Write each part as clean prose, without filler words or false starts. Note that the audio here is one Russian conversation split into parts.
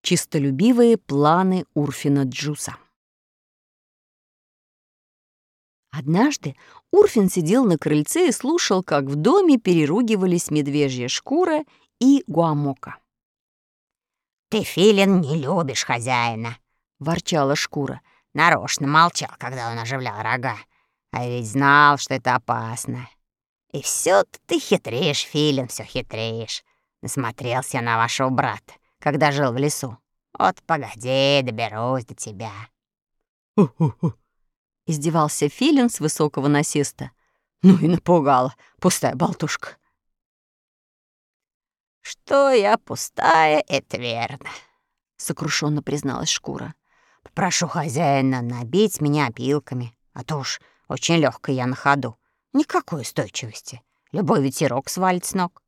чистолюбивые планы Урфина Джуса. Однажды Урфин сидел на крыльце и слушал, как в доме переругивались медвежья шкура и Гуамока. «Ты, филин, не любишь хозяина», — ворчала шкура. «Нарочно молчал, когда он оживлял рога. А ведь знал, что это опасно. И все-то ты хитришь, филин, все хитришь. Насмотрелся на вашего брата, когда жил в лесу. Вот погоди, доберусь до тебя». «Ху-ху-ху», — издевался филин с высокого насеста. «Ну и напугала, пустая болтушка». «Что я пустая, это верно», — сокрушенно призналась шкура. «Попрошу хозяина набить меня опилками, а то уж очень легкая я на ходу. Никакой устойчивости. Любой ветерок свалит с ног».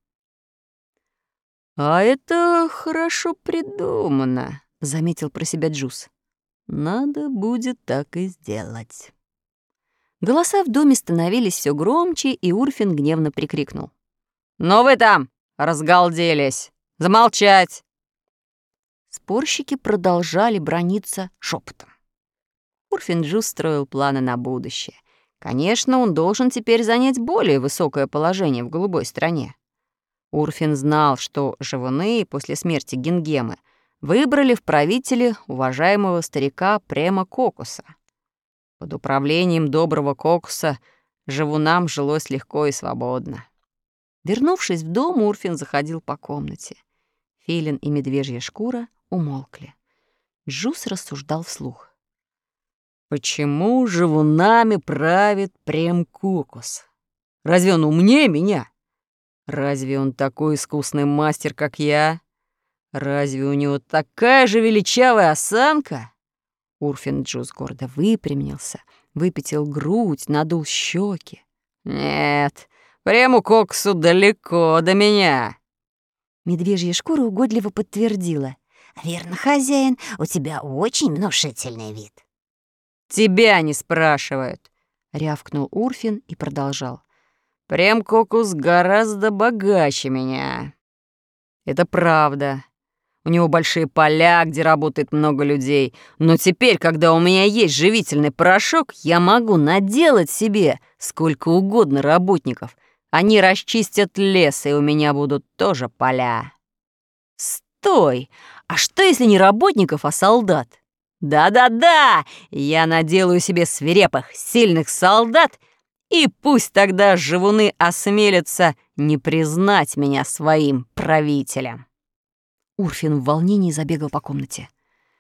«А это хорошо придумано», — заметил про себя Джус. «Надо будет так и сделать». Голоса в доме становились все громче, и Урфин гневно прикрикнул: «Ну вы там разгалделись! Замолчать!» Спорщики продолжали браниться шепотом. Урфин Джус строил планы на будущее. Конечно, он должен теперь занять более высокое положение в голубой стране. Урфин знал, что живуны после смерти Гингемы выбрали в правители уважаемого старика Према Кокуса. Под управлением доброго Кокуса живунам жилось легко и свободно. Вернувшись в дом, Урфин заходил по комнате. Филин и медвежья шкура умолкли. Джус рассуждал вслух. «Почему живунами правит Прем Кокус? Разве он умнее меня? Разве он такой искусный мастер, как я? Разве у него такая же величавая осанка?» Урфин Джус гордо выпрямился, выпятил грудь, надул щеки. «Нет, Прему Коксу далеко до меня». Медвежья шкура угодливо подтвердила. «Верно, хозяин, у тебя очень внушительный вид». «Тебя не спрашивают», — рявкнул Урфин и продолжал. «Прем Кокус гораздо богаче меня. Это правда. У него большие поля, где работает много людей. Но теперь, когда у меня есть живительный порошок, я могу наделать себе сколько угодно работников. Они расчистят лес, и у меня будут тоже поля». «Стой! А что, если не работников, а солдат?» «Да-да-да! Я наделаю себе свирепых, сильных солдат, и пусть тогда живуны осмелятся не признать меня своим правителем». Урфин в волнении забегал по комнате.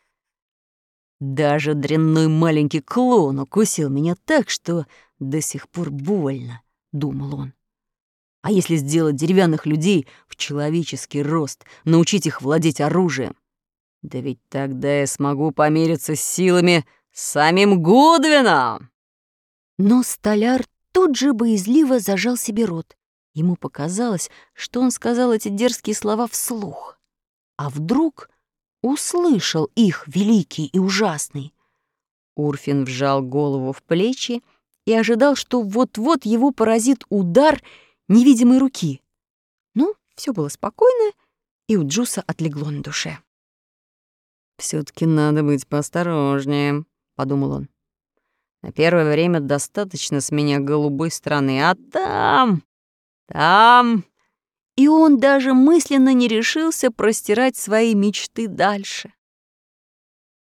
«Даже дрянной маленький клоун укусил меня так, что до сих пор больно», — думал он. «А если сделать деревянных людей в человеческий рост, научить их владеть оружием? Да ведь тогда я смогу помериться с силами с самим Гудвином!» Но столяр тут же боязливо зажал себе рот. Ему показалось, что он сказал эти дерзкие слова вслух. А вдруг услышал их великий и ужасный. Урфин вжал голову в плечи и ожидал, что вот-вот его поразит удар невидимой руки. Но все было спокойно, и у Джуса отлегло на душе. «Все-таки надо быть поосторожнее», — подумал он. «На первое время достаточно с меня голубой страны, а там...» И он даже мысленно не решился простирать свои мечты дальше.